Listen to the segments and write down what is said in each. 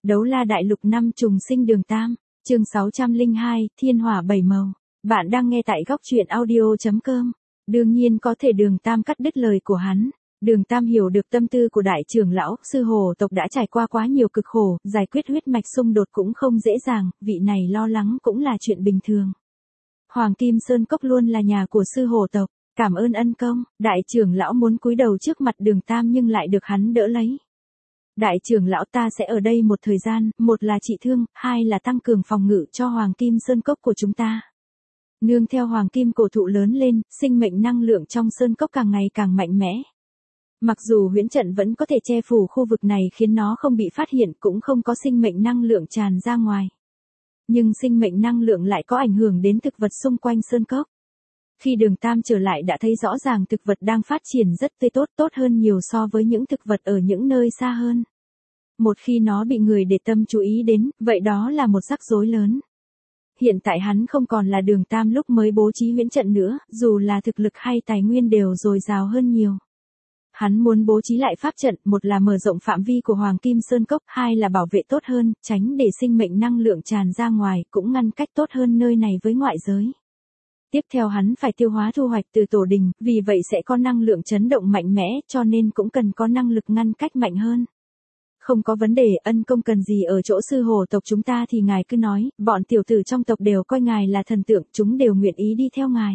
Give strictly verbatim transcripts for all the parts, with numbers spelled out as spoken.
Đấu la đại lục năm trùng sinh đường tam, chương sáu trăm lẻ hai, thiên hỏa bảy màu. Bạn đang nghe tại góc truyện audio chấm com. Đương nhiên có thể đường tam cắt đứt lời của hắn. Đường tam hiểu được tâm tư của đại trưởng lão, sư hồ tộc đã trải qua quá nhiều cực khổ, giải quyết huyết mạch xung đột cũng không dễ dàng, vị này lo lắng cũng là chuyện bình thường. Hoàng Kim Sơn Cốc luôn là nhà của sư hồ tộc, cảm ơn ân công. Đại trưởng lão muốn cúi đầu trước mặt đường tam nhưng lại được hắn đỡ lấy. Đại trưởng lão, ta sẽ ở đây một thời gian, một là trị thương, hai là tăng cường phòng ngự cho Hoàng Kim Sơn Cốc của chúng ta. Nương theo Hoàng Kim cổ thụ lớn lên, sinh mệnh năng lượng trong Sơn Cốc càng ngày càng mạnh mẽ. Mặc dù huyễn trận vẫn có thể che phủ khu vực này khiến nó không bị phát hiện, cũng không có sinh mệnh năng lượng tràn ra ngoài. Nhưng sinh mệnh năng lượng lại có ảnh hưởng đến thực vật xung quanh Sơn Cốc. Khi đường tam trở lại đã thấy rõ ràng thực vật đang phát triển rất tươi tốt, tốt hơn nhiều so với những thực vật ở những nơi xa hơn. Một khi nó bị người để tâm chú ý đến, vậy đó là một rắc rối lớn. Hiện tại hắn không còn là đường tam lúc mới bố trí huyễn trận nữa, dù là thực lực hay tài nguyên đều dồi dào hơn nhiều. Hắn muốn bố trí lại pháp trận, một là mở rộng phạm vi của Hoàng Kim Sơn Cốc, hai là bảo vệ tốt hơn, tránh để sinh mệnh năng lượng tràn ra ngoài, cũng ngăn cách tốt hơn nơi này với ngoại giới. Tiếp theo hắn phải tiêu hóa thu hoạch từ tổ đình, vì vậy sẽ có năng lượng chấn động mạnh mẽ, cho nên cũng cần có năng lực ngăn cách mạnh hơn. Không có vấn đề, ân công cần gì ở chỗ sư hồ tộc chúng ta thì ngài cứ nói, bọn tiểu tử trong tộc đều coi ngài là thần tượng, chúng đều nguyện ý đi theo ngài.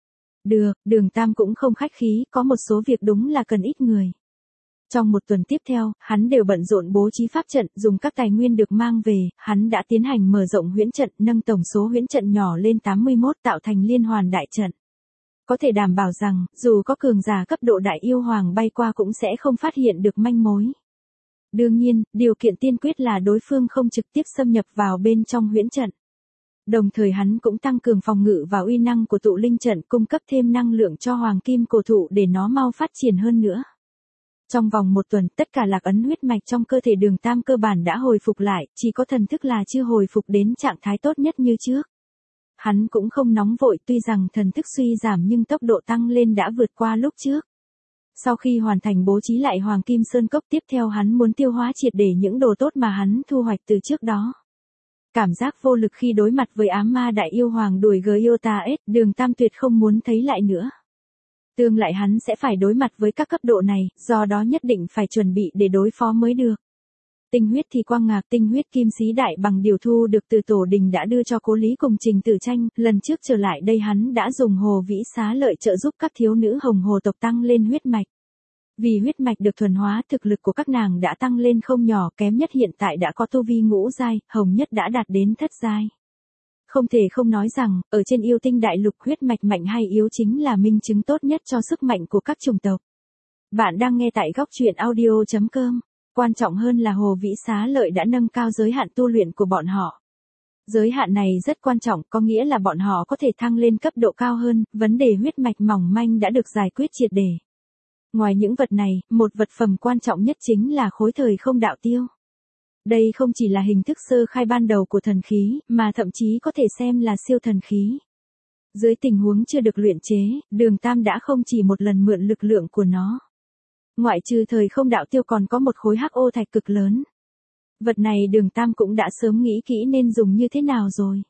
Được, đường tam cũng không khách khí, có một số việc đúng là cần ít người. Trong một tuần tiếp theo, hắn đều bận rộn bố trí pháp trận, dùng các tài nguyên được mang về, hắn đã tiến hành mở rộng huyễn trận, nâng tổng số huyễn trận nhỏ lên tám mươi mốt, tạo thành liên hoàn đại trận. Có thể đảm bảo rằng, dù có cường giả cấp độ đại yêu hoàng bay qua cũng sẽ không phát hiện được manh mối. Đương nhiên, điều kiện tiên quyết là đối phương không trực tiếp xâm nhập vào bên trong huyễn trận. Đồng thời hắn cũng tăng cường phòng ngự và uy năng của tụ linh trận, cung cấp thêm năng lượng cho Hoàng Kim cổ thụ để nó mau phát triển hơn nữa. Trong vòng một tuần, tất cả lạc ấn huyết mạch trong cơ thể đường tam cơ bản đã hồi phục lại, chỉ có thần thức là chưa hồi phục đến trạng thái tốt nhất như trước. Hắn cũng không nóng vội, tuy rằng thần thức suy giảm nhưng tốc độ tăng lên đã vượt qua lúc trước. Sau khi hoàn thành bố trí lại Hoàng Kim Sơn Cốc, tiếp theo hắn muốn tiêu hóa triệt để những đồ tốt mà hắn thu hoạch từ trước đó. Cảm giác vô lực khi đối mặt với ám ma đại yêu hoàng đuổi Gyota S, đường tam tuyệt không muốn thấy lại nữa. Tương lại hắn sẽ phải đối mặt với các cấp độ này, do đó nhất định phải chuẩn bị để đối phó mới được. Tinh huyết thì quang ngạc, tinh huyết kim sĩ đại bằng điều thu được từ tổ đình đã đưa cho Cố Lý cùng Trình Tử Tranh, lần trước trở lại đây hắn đã dùng hồ vĩ xá lợi trợ giúp các thiếu nữ hồng hồ tộc tăng lên huyết mạch. Vì huyết mạch được thuần hóa, thực lực của các nàng đã tăng lên không nhỏ, kém nhất hiện tại đã có tu vi ngũ giai, hồng nhất đã đạt đến thất giai. Không thể không nói rằng, ở trên yêu tinh đại lục huyết mạch mạnh hay yếu chính là minh chứng tốt nhất cho sức mạnh của các chủng tộc. Bạn đang nghe tại góc truyện audio chấm com. Quan trọng hơn là hồ vĩ xá lợi đã nâng cao giới hạn tu luyện của bọn họ. Giới hạn này rất quan trọng, có nghĩa là bọn họ có thể thăng lên cấp độ cao hơn, vấn đề huyết mạch mỏng manh đã được giải quyết triệt để. Ngoài những vật này, một vật phẩm quan trọng nhất chính là khối thời không đạo tiêu. Đây không chỉ là hình thức sơ khai ban đầu của thần khí, mà thậm chí có thể xem là siêu thần khí. Dưới tình huống chưa được luyện chế, đường tam đã không chỉ một lần mượn lực lượng của nó. Ngoại trừ thời không đạo tiêu còn có một khối hắc ô thạch cực lớn. Vật này đường tam cũng đã sớm nghĩ kỹ nên dùng như thế nào rồi.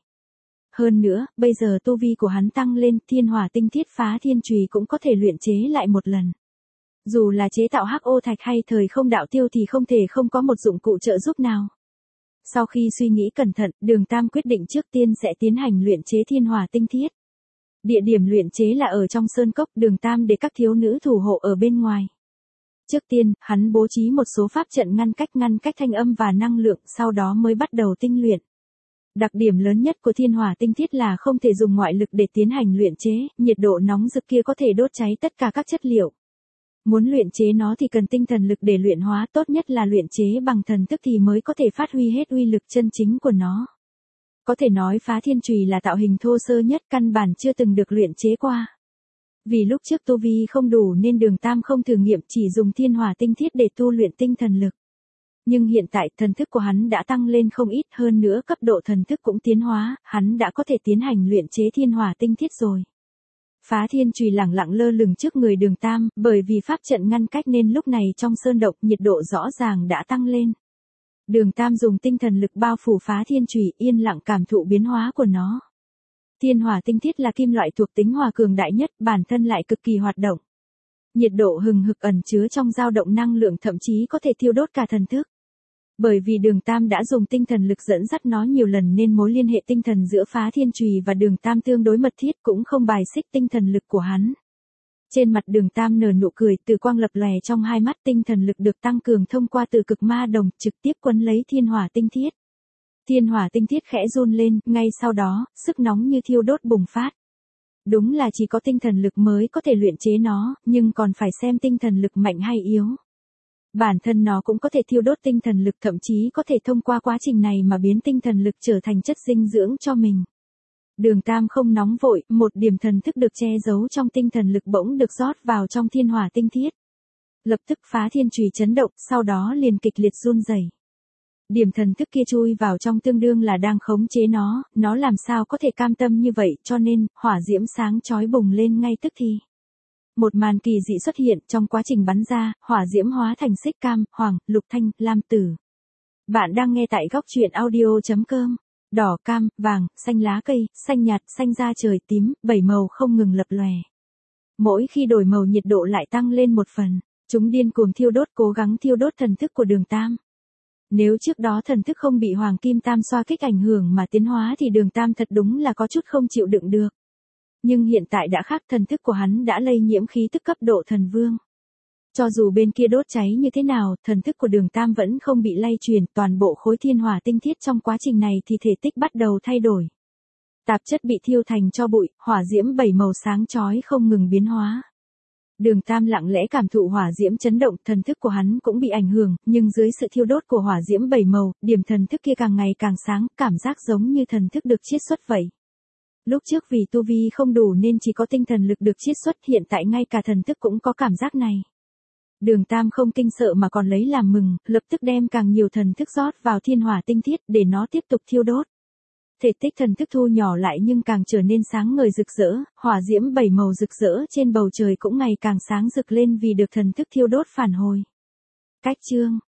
Hơn nữa, bây giờ tu vi của hắn tăng lên, thiên hỏa tinh thiết phá thiên chùy cũng có thể luyện chế lại một lần. Dù là chế tạo hắc ô thạch hay thời không đạo tiêu thì không thể không có một dụng cụ trợ giúp nào. Sau khi suy nghĩ cẩn thận, đường tam quyết định trước tiên sẽ tiến hành luyện chế thiên hỏa tinh thiết. Địa điểm luyện chế là ở trong sơn cốc, đường tam để các thiếu nữ thủ hộ ở bên ngoài. Trước tiên, hắn bố trí một số pháp trận ngăn cách ngăn cách thanh âm và năng lượng, sau đó mới bắt đầu tinh luyện. Đặc điểm lớn nhất của thiên hỏa tinh thiết là không thể dùng ngoại lực để tiến hành luyện chế, nhiệt độ nóng rực kia có thể đốt cháy tất cả các chất liệu. Muốn luyện chế nó thì cần tinh thần lực để luyện hóa, tốt nhất là luyện chế bằng thần thức thì mới có thể phát huy hết uy lực chân chính của nó. Có thể nói phá thiên chùy là tạo hình thô sơ nhất, căn bản chưa từng được luyện chế qua. Vì lúc trước tu vi không đủ nên đường tam không thử nghiệm, chỉ dùng thiên hỏa tinh thiết để tu luyện tinh thần lực. Nhưng hiện tại thần thức của hắn đã tăng lên không ít, hơn nữa cấp độ thần thức cũng tiến hóa, hắn đã có thể tiến hành luyện chế thiên hỏa tinh thiết rồi. Phá thiên chùy lẳng lặng lơ lửng trước người đường tam, bởi vì pháp trận ngăn cách nên lúc này trong sơn động nhiệt độ rõ ràng đã tăng lên. Đường Tam dùng tinh thần lực bao phủ phá thiên chùy, yên lặng cảm thụ biến hóa của nó. Thiên hỏa tinh thiết là kim loại thuộc tính hỏa cường đại nhất, bản thân lại cực kỳ hoạt động. Nhiệt độ hừng hực ẩn chứa trong dao động năng lượng thậm chí có thể thiêu đốt cả thần thức. Bởi vì Đường Tam đã dùng tinh thần lực dẫn dắt nó nhiều lần nên mối liên hệ tinh thần giữa phá thiên chùy và Đường Tam tương đối mật thiết, cũng không bài xích tinh thần lực của hắn. Trên mặt Đường Tam nở nụ cười, từ quang lập lòe trong hai mắt, tinh thần lực được tăng cường thông qua từ cực ma đồng, trực tiếp quấn lấy thiên hỏa tinh thiết. Thiên hỏa tinh thiết khẽ run lên, ngay sau đó, sức nóng như thiêu đốt bùng phát. Đúng là chỉ có tinh thần lực mới có thể luyện chế nó, nhưng còn phải xem tinh thần lực mạnh hay yếu. Bản thân nó cũng có thể thiêu đốt tinh thần lực, thậm chí có thể thông qua quá trình này mà biến tinh thần lực trở thành chất dinh dưỡng cho mình. Đường Tam không nóng vội, một điểm thần thức được che giấu trong tinh thần lực bỗng được rót vào trong thiên hỏa tinh thiết. Lập tức phá thiên chùy chấn động, sau đó liền kịch liệt run rẩy. Điểm thần thức kia chui vào trong tương đương là đang khống chế nó, nó làm sao có thể cam tâm như vậy, cho nên, hỏa diễm sáng chói bùng lên ngay tức thì. Một màn kỳ dị xuất hiện, trong quá trình bắn ra, hỏa diễm hóa thành xích cam, hoàng, lục thanh, lam tử. Bạn đang nghe tại góc truyện audio chấm com. Đỏ, cam, vàng, xanh lá cây, xanh nhạt, xanh da trời, tím, bảy màu không ngừng lập lòe. Mỗi khi đổi màu nhiệt độ lại tăng lên một phần, chúng điên cuồng thiêu đốt, cố gắng thiêu đốt thần thức của Đường Tam. Nếu trước đó thần thức không bị Hoàng Kim Tam xoa kích ảnh hưởng mà tiến hóa thì Đường Tam thật đúng là có chút không chịu đựng được. Nhưng hiện tại đã khác, thần thức của hắn đã lây nhiễm khí tức cấp độ thần vương. Cho dù bên kia đốt cháy như thế nào, thần thức của Đường Tam vẫn không bị lay truyền, toàn bộ khối thiên hỏa tinh thiết trong quá trình này thì thể tích bắt đầu thay đổi. Tạp chất bị thiêu thành tro bụi, hỏa diễm bảy màu sáng chói không ngừng biến hóa. Đường Tam lặng lẽ cảm thụ hỏa diễm chấn động, thần thức của hắn cũng bị ảnh hưởng, nhưng dưới sự thiêu đốt của hỏa diễm bảy màu, điểm thần thức kia càng ngày càng sáng, cảm giác giống như thần thức được chiết xuất vậy. Lúc trước vì tu vi không đủ nên chỉ có tinh thần lực được chiết xuất, hiện tại ngay cả thần thức cũng có cảm giác này. Đường Tam không kinh sợ mà còn lấy làm mừng, lập tức đem càng nhiều thần thức rót vào thiên hỏa tinh thiết để nó tiếp tục thiêu đốt. Thể tích thần thức thu nhỏ lại nhưng càng trở nên sáng ngời rực rỡ, hỏa diễm bảy màu rực rỡ trên bầu trời cũng ngày càng sáng rực lên vì được thần thức thiêu đốt phản hồi. Cách chương